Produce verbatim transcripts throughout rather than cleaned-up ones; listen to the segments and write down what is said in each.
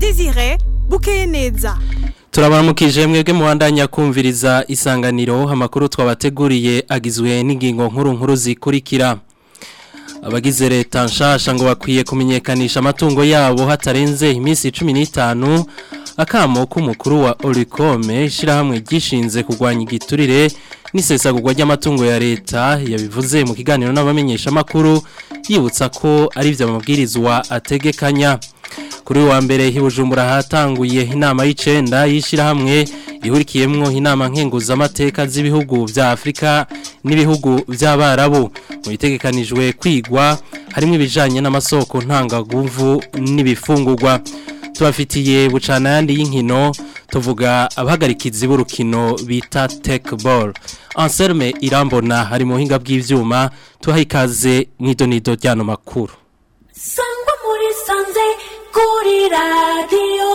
Desire Bukeyeneza. Turabaramukije mwebwe muhandanya kumviriza isanganiro amakuru twabateguriye agizwe n'ingingo nkuru nkuru zikurikira. Abagize leta nshasha ngo bakwiye kumenyekanisha amatungo yabo hatarenze iminsi cumi n'itanu. Akamo k'umukuru wa Oricome ishirahamwe gishinze kugwanya igiturire n'isesagurwa ry'amatungo ya leta yabivuze mu kiganiro n'abamenyesha makuru yibutsa ko ari byo amabwirizwa ategekanya. Kuri wa mbere hibujumbura hatanguye inama y'icenda y'ishirahamwe ihurikiyemwo inama nkenguza amateka z'ibihugu vya Afrika n'ibihugu vy'abarabu mu bitegekanijwe kwigwa harimo ibijanye n'amasoko ntangaguvu n'ibifungurwa. Tubafitiye bucana yandi y'inkino tuvuga abahagarikizi b'urukino bita tech ball. Anselme Irambona hari mu hinga bw'ivyuma tuhayikaze mwidonido ryano makuru. Sangwa muri sanze kuri radio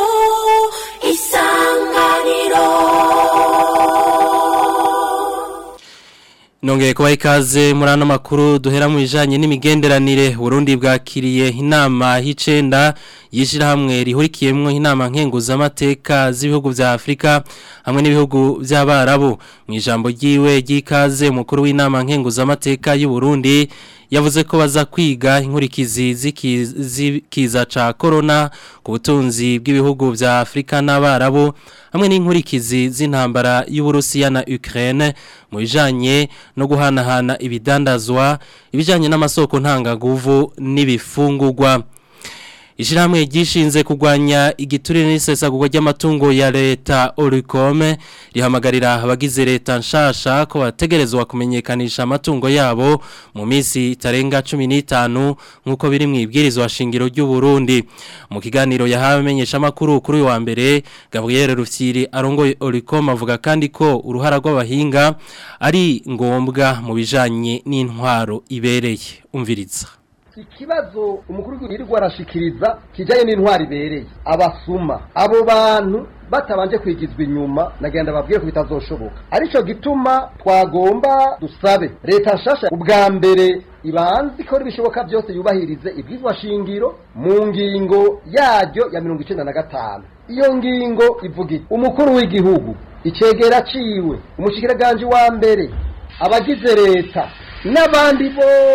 Isanganiro. Nongeye kubaha ikaze muri ano makuru duhera mu bijanye n'imigenderanire. Burundi bwakiriye inama y'icenda y'ishirahamwe rihurikiyemwo inama nkenguza amateka z'ibihugu vya Afrika hamwe n'ibihugu vy'abarabu. Mu ijambo ryiwe ry'ikaze umukuru w'inama nkenguza amateka y'u Burundi yavuze ko baza kwiga inkurikizi zikiza ca corona ku butunzi bw'ibihugu vya Afrika n'abarabu hamwe n'inkurikizi z'intambara y'Uburusiya na Ukraine mu bijanye no guhanahana ibidandazwa ibijanye n'amasoko ntangaguvu n'ibifungurwa. Ishirahamwe gishinze kugwanya igiturire n'isesagurwa ry'amatungo ya leta Oricome rihamagarira abagize leta nshasha ko bategerezwa kumenyekanisha amatungo yabo mu minsi itarenga cumi n'itanu nkuko biri mu ibwirizwa shingiro ry'u Burundi. Mu kiganiro yahawe menyesha makuru kuri wa mbere Gabriel Rufyiri arongoye Oricome avuga kandi ko uruhara rw'abahinga ari ngombwa mu bijanye n'intwaro ibereye. Umviriza. Ikibazo umukuru w'igihugu arashikiriza kijanye n'intwari bereye abasuma abo bantu batabanje kwigizwa inyuma nagenda babwiye ko bitazoshoboka. Arico gituma twagomba dusabe leta nshasha ubwa mbere ibanzi ko bishoboka byose yubahirize ibwizwa shingiro mu ngingo yaryo ya mirongo icenda na gatanu. Iyo ngingo ivuga iti umukuru w'igihugu icegera ciwe umushikiranganje wa mbere abagize leta n'abandi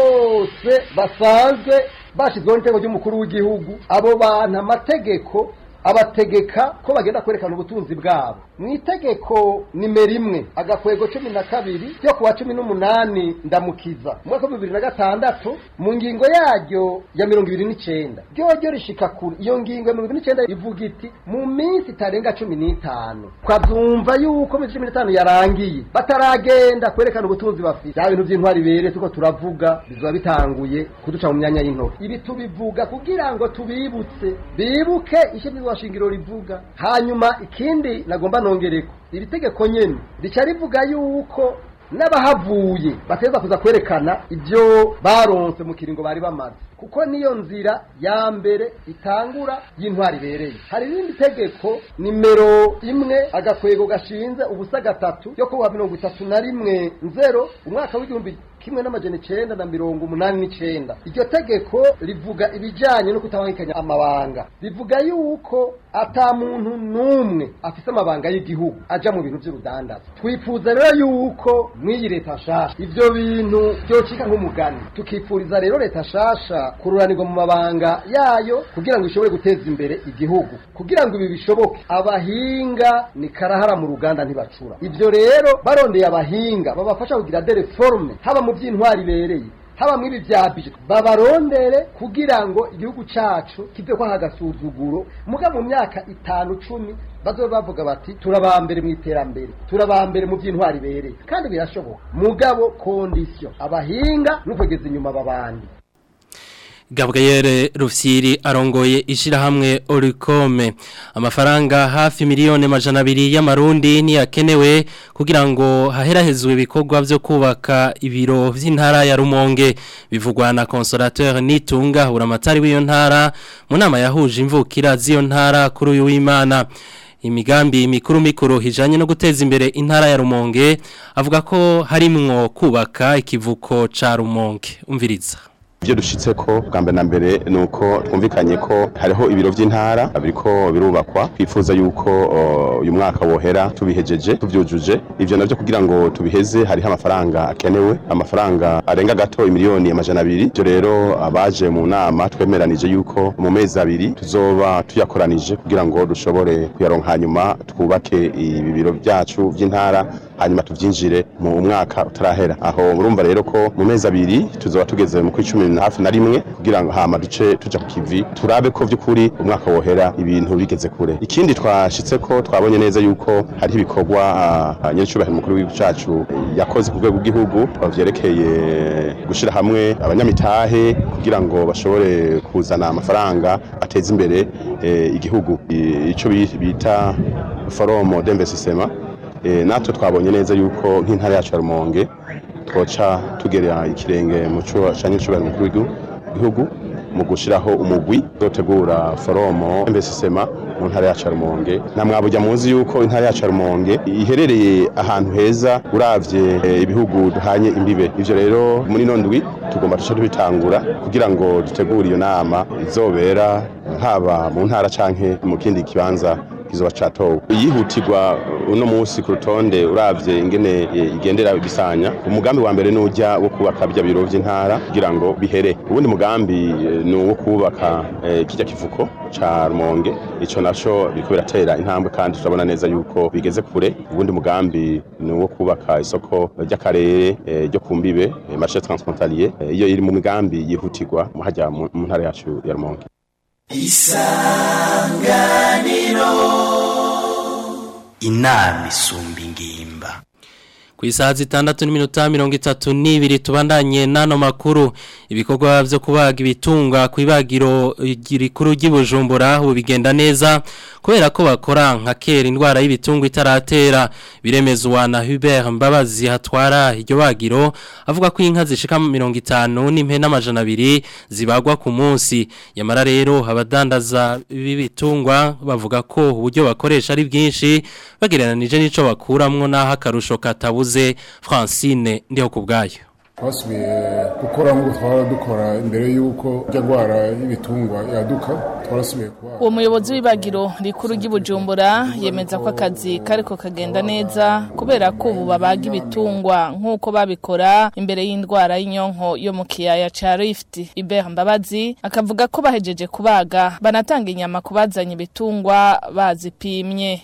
bose basanzwe bashizweho n'itego ry'umukuru w'igihugu abo bantu amategeko abategeka ko bagenda kwerekana ubutunzi bwabo. Mu itegeko nimero imwe agakwego cumi na kabiri yo kuwa cumi n'umunani ndamukiza mwaka wa bibiri na gatandatu mu ngingo yaryo ya mirongo ibiri n'icenda ryo rishika kuri iyo ngingo ya mirongo ibiri n'icenda ivuga iti mu minsi itarenga cumi n'itanu twavyumva yuko mu cumi n'itanu yarangiye bataragenda kwerekana ubutunzi bafite ya bintu by'intwari bere tuko turavuga bizoba bitanguye kuduca mu myanya y'intoki. Ibi tubivuga kugira ngo tubibutse bibuke ishimwe shingiro rivuga. Hanyuma ikindi nagomba nongereko iri tegeko nyene rica rivuga yuko n'abahavuye bateza kuza kwerekana ibyo baronse mu kiringo bari bamaze kuko niyo nzira ya mbere itangura y'intwari bereye. Hari irindi tegeko nimero imwe agakwego gashinze ubusa gatatu yo kuwa mirongo itatu na rimwe nzero umwaka w'igihumbi kimwe n'amajana icenda na mirongo umunani n'icenda. Iryo tegeko rivuga ibijanye no kutabangikanya amabanga, rivuga yuko ata muntu numwe afise amabanga y'igihugu aja mu bintu by'urudandaza. Twifuza rero yuko mwiyi leta nshasha ivyo bintu byocika nk'umugani. Tukipfuriza rero leta nshasha kururanirwa mu mabanga yayo kugira ngo ishobore guteza imbere igihugu. Kugira ngo ibi bishoboke abahinga ni karahara mu ruganda ntibacura. Ivyo rero barondeye abahinga babafasha kugira de reforme haba mu by'intwari bereye haba mwibi byabije babarondere kugira ngo igihugu cacu kive kwa hagasuzuguro muga mu myaka itanu cumi bazo bavuga bati turabambere mu iterambere turabambere mu by'intwari bereye kandi birashoboka mugabo condition abahinga n'ukugeza inyuma babandi. Gabriel Rufyiri arongoye ishirahamwe Oricome. Amafaranga hafi miliyoni majana abiri y'amarundi ni yakenewe kugira ngo haherahezwe ibikorwa byo kubaka ibiro vy'intara ya Rumonge. Bivugwa na consolateur Nitunga uramatari w'iyo ntara mu nama yahuje imvukira z'iyo ntara kuri uyu w'Imana. Imigambi mikuru mikuru hijanye no guteza imbere intara ya Rumonge avuga ko harimwo kubaka ikivuko ca Rumonge. Umviriza. Ivyo dushitseko bwa mbere na mbere nuko twumvikanye ko hariho ibiro vy'intara biriko birubakwa twifuza yuko uyu mwaka wohera tubihejeje tuvyujuje ivyo navyo kugira ngo tubiheze hariho amafaranga akenewe amafaranga arenga gato imiliyoni amajana abiri ivyo rero abaje mu nama twemeranije yuko mu mezi abiri tuzoba tuyakoranije kugira ngo dushobore kuyaronka hanyuma twubake ibi biro byacu vy'intara hanyuma tuvyinjire mu mwaka utarahera aho urumva rero ko mu mezi abiri tuzoba tugeze mu kwicumi na hafi na rimwe kugira ngo hama duce tuja ku kivi turabe ko vy'ukuri umwaka wohera ibintu bigeze kure ikindi twashitse ko twabonye neza yuko hari ibikorwa nyacubahiro mukuru w'igihugu cacu yakoze ku rwego rw'igihugu bavyerekeye gushira hamwe abanyamitahe kugira ngo bashobore kuzana amafaranga ateza imbere igihugu ico bita forum d'investissement natwe twabonye neza yuko nk'intara yacu ya Rumonge twoca tugerera ikirenge mu cyo cyane cyubahiro mukuru w'igihugu mu gushiraho umugwi zotegura forum d'investissement mu ntara yacu ya Rumonge namwabujya muzi yuko intara yacu ya Rumonge iherereye ahantu heza uravye ibihugu duhanye imbibe ivyo rero muri nondwi tugomba tuca tubitangura kugira ngo dutegure iyo nama izobera haba mu ntara canke mu kindi kibanza kizoba catowe yihutirwa uno munsi ku rutonde uravye ingene igendera bisanya umugambi wa mbere n'ujya wo kubaka bya biro vy'intara kugira ngo bihere ubundi mugambi ni uwo kubaka eh, kijya kivuko ca Rumonge ico naco biriko biratera intambwe kandi turabona neza yuko bigeze kure ubundi mugambi ni uwo kubaka isoko ry'akarere ryo eh, kumbibe eh, marché transfrontalier eh, iyo iri mu migambi yihutirwa mu hajya mu ntara yacu ya Rumonge. Isanganiro inama isumba ingimba ku isaha zitandatu n'iminota mirongo itatu n'ibiri tubandanye n'ano makuru ibikorwa byo kubaga ibitunga ku ibagiro rikuru ry'Ibujumbura ubu bigenda neza kubera ko bakora nka kera indwara y'ibitungwa itaratera biremezwa na Hubert Mbabazi hatwara iryo bagiro avuga ko inka zishika mirongo itanu n'impene amajana abiri zibagwa ku munsi yamara rero abadandaza b'ibitungwa bavuga ko uburyo bakoresha ari bwinshi bagereranije n'ico bakuramwo naho akarusho katabuze Francine ndiho kubgayo twasubiye gukora nk'uko twara dukora imbere y'uko byagwara y'ibitungwa yaduka twarasubiye kuba uwo muyobozi w'ibagiro rikuru ry'Ibujumbura yemeza ko akazi kariko kagenda neza kubera ko ubu babaga ibitungwa nk'uko babikora imbere y'indwara y'inyonko yo mu kiyaya ca Rift Hubert Mbabazi akavuga ko bahejeje kubaga banatanga inyama kubazanya ibitungwa bazipimye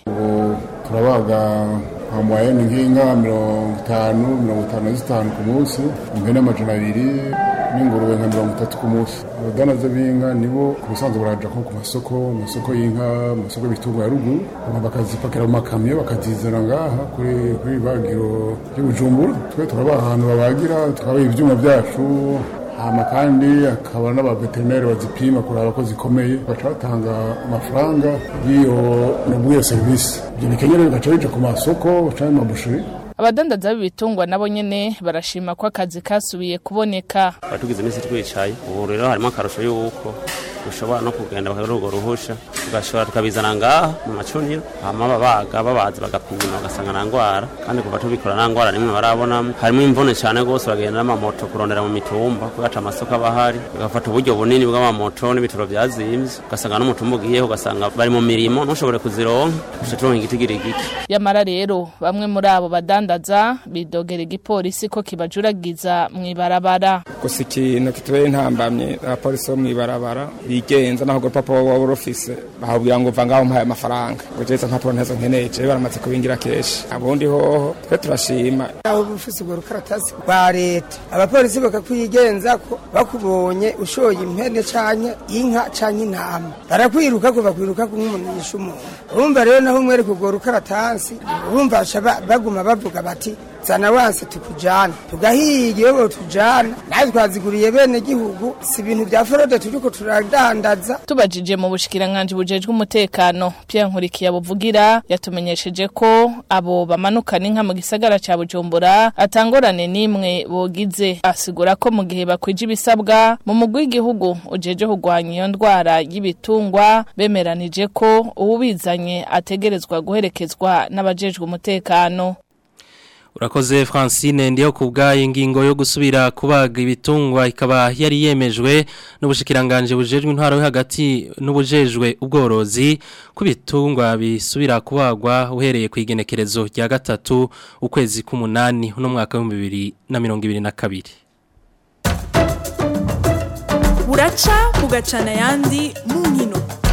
turabaga hamwaye n'inka mirongo itanu mirongo itanu zitanu ku munsi impene amajana abiri n'ingurube nka mirongo itatu ku munsi abadanaza b'inka nibo ku busanzwe baraja ko ku masoko mu masoko y'inka mu masoko y'ibitungwa ya ruguru bakazipakira mu makamyo bakazizana ngaha kuri kuri bagiro y'Ubujumbura twe turabaha ahantu babagira tukabaha ivyuma byacu hama kandi akaba n'abaveterineri bazipima kuraba ko zikomeye bacatanga amafaranga y'iyo n'ubwiyo service ibyo bikenyere bigaca bija ku masoko cyangwa mu mabusheri abadandaza b'ibitungwa nabo nyene barashima ko akazi kasubiye kuboneka batugize iminsi twicaye ubu rero harimo akarusho y'uko ushobora no kugenda bakarugo ruhusha ugashobora tukabizana ngaha mu macuniro hama babaga babazi bagapima bagasanga na ngwara kandi kuva tubikora na ngwara nimwe barabonamo harimo imvune cyane gose bagenda n'amamoto kurondera mu mitumba kugaca amasoko abahari bagafata uburyo bunini bw'amamoto n'ibitoro byazimvye ugasanga n'umutumba ugiyeho ugasanga bari mu mirimo ntushobore kuzironka ushobora igitigiri giki yamara rero bamwe muri abo badandaza bidogera igipolisi ko kibajuragiza mwibarabara gusa ikintu kitubere intambamye abapolisi bo mwibarabara bigenza naho go papa wa office bahubwira ngo vanga umuhaye amafaranga ngo jeza mpapuro ntazo nkeneje baramaze kubingira keshi abundi hoho twe turashima aho office go rukaratasi ba leta abapolisi bakakwigenza ko bakubonye ushoye impene canye inka canye intama barakwiruka kuva kwiruka ku nk'umuntu yishumuntu urumva rero naho mwere kugora ukaratasi urumva baguma bavuga bati zana wanse tukujana tugahiye yo tujana nawe twaziguriye bene gihugu si ibintu bya forode turiko turadandaza tubajije mu bushikiranganje bujejwe umutekano Pierre Nkurikiye buvugira yatumenyesheje ko abo bamanukana inka mu gisagara ca Bujumbura atangorane nimwe bogize asigura ko mu gihe bakwije ibisabwa mu mugwi w'igihugu ujeje kugwanya iyo ndwara y'ibitungwa bemeranije ko ubizanye ategerezwa guherekezwa n'abajejwe umutekano. Urakoze Francine ndiyo kubgaye ingingo yo gusubira kubaga ibitungwa ikaba yari yemejwe n'ubushikiranganje bujejwe intwaro yo hagati n'ubujejwe ubworozi kubitungwa bisubira kubagwa uhereye ku igenekerezo rya gatatu ukwezi k'umunani no mwaka wa bibiri na mirongo ibiri na kabiri. Buraca bugacana yandi mu nkino.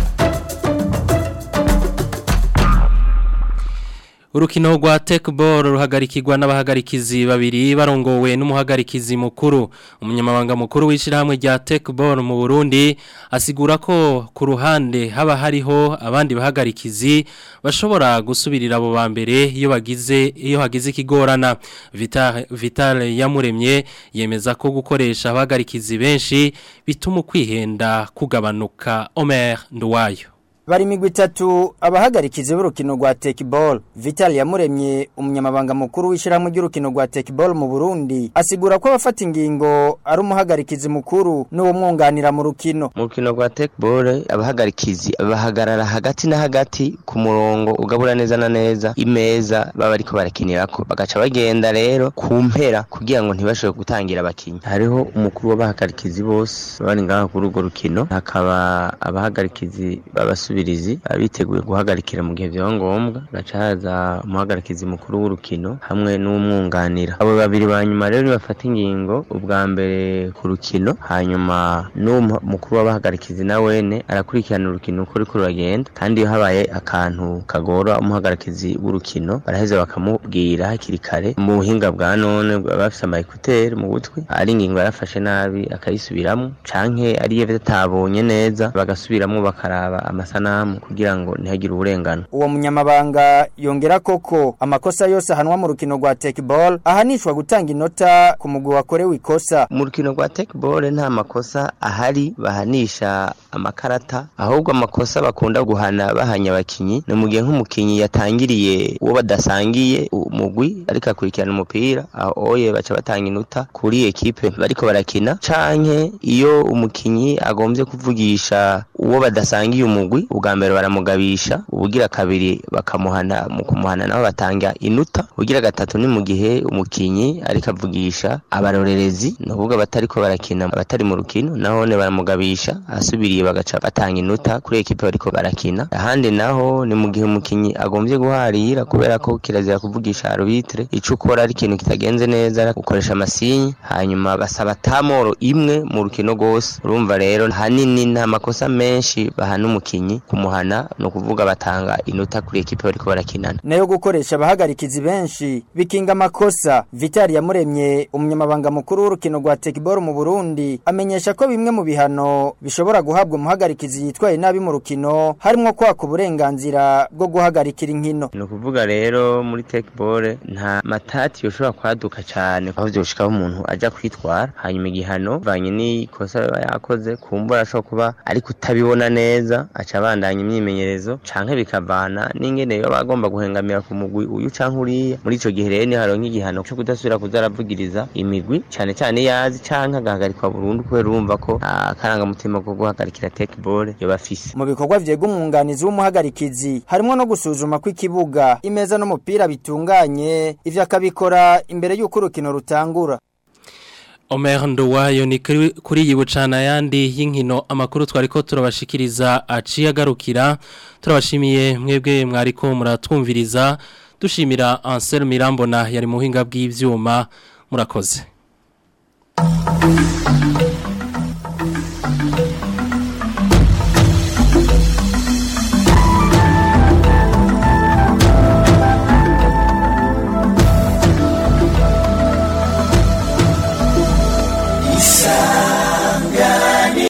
Urukino rwa tekball ruhagarikirwa n'abahagarikizi babiri barongowe n'umuhagarikizi mukuru. Umunyamabanga mukuru w'ishirahamwe rya tekball mu Burundi asigura ko ku ruhande haba hariho abandi bahagarikizi bashobora gusubirira abo bambere iyo bagize iyo hagize ikigorana. Vital Vital Yamuremye yemeza ko gukoresha abahagarikizi benshi bituma kwihenda kugabanuka. Omer Nduwayo Bari migwi itatu abahagarikizi b'urukino rwa tekball. Vital Yamuremye umunyamabanga mukuru w'ishirahamwe ry'urukino rwa tekball mu Burundi asigura ko abafata ingingo ari umuhagarikizi mukuru n'uwo mwunganira mu rukino. Mu rukino rwa tekball abahagarikizi bahagarara hagati na hagati ku murongo ugabura neza na neza imeza baba ariko barakinirako bagaca bagenda rero ku mpera kugira ngo ntibashobore gutangira abakinyi. Hariho umukuru w'abahagarikizi bose bari ngaha ku rugo rukino, hakaba abahagarikizi babasubirizi abiteguye guhagarikira mu gihe byo ngombwa, gacaza umuhagarikizi mukuru w'urukino hamwe n'umwunganira. Abo babiri banyuma rero bafata ingingo ubwa mbere ku rukino, hanyuma n'umukuru w'abahagarikizi nawene arakurikirana urukino uko riko ruragenda, kandi iyo habaye akantu kagora umuhagarikizi w'urukino baraheza bakamubwira hakiri kare mu buhinga bwa none bafise ama écouteurs mu gutwi, ari ingingo yarafashe nabi akayisubiramo canke ari iyo batabonye neza bagasubiramo bakaraba amasanamu kugira ngo ntihagire uburengano. Uwo munyamabanga yongera koko amakosa yose ahanwa mu rukino rwa tekball ahanishwa gutanga inota ku mugwi wakorewe ikosa. Mu rukino rwa tekball nta makosa ahari bahanisha amakarata, ahubwo amakosa bakunda guhana bahanya abakinyi no mu gihe nk'umukinyi yatangiriye uwo badasangiye umugwi ariko akurikirana umupira oye baca batanga inota kuri ekipe bariko barakina, canke iyo umukinyi agombye kuvugisha uwo badasangiye umugwi ubwa mbere baramugabisha, ubugira kabiri bakamuhana mu kumuhana naho batanga inuta, ubugira gatatu ni mu gihe umukinyi ariko avugisha abarorerezi n'uvuga batariko barakina abatari mu rukino naho ne baramugabisha asubiriye bagaca batanga inuta kuri ekipe bariko barakina. Ahandi naho ni mu gihe umukinyi agombye guharira kubera ko kirazira kuvugisha arbitre ico ukora ari ikintu kitagenze neza ukoresha amasinyi, hanyuma basaba tamoro imwe mu rukino gose. Urumva rero hanini nta makosa menshi bahana umukinyi kumuhana no kuvuga batanga inota kuri ekipe bariko barakinana. Nayo gukoresha abahagarikizi benshi bikinga amakosa. Vital Yamuremye umunyamabanga mukuru w'urukino rwa tekball mu Burundi amenyesha ko bimwe mu bihano bishobora guhabwa umuhagarikizi yitwaye nabi mu rukino harimo kwaka uburenganzira bwo guhagarikira inkino. No kuvuga rero muri tekball nta matati yoshobora kwaduka cyane aho byoshikaho umuntu aja kwitwara, hanyuma igihano vanye ni kosa yakoze kumbura ashobora kuba ari kutabibona neza aca bandanya imyimenyerezo canke bikavana n'ingene yo bagomba guhengamira ku mugwi uyu canke uriya. Muri ico gihe rero ni haro nk'igihano cyo kudasubira kuzaravugiriza imigwi cyane cyane yazi canke agahagarikwa burundu kubera urumva ko akaranga mutima ko guhagarikira tekball yo bafise. Mu bikorwa vyega umwunganizi w'umuhagarikizi harimo no gusuzuma kw'ikibuga, imeza n'umupira bitunganye, ivyo akabikora imbere y'uko urukino rutangura. Omer Nduwayo ni kuri yibucana yandi y'inkino amakuru twariko turabashikiriza aciye agarukira. Turabashimiye mwebwe mwariko muratwumviriza, dushimira Ansel Mirambona yari muhinga bw'ivyuma. Murakoze.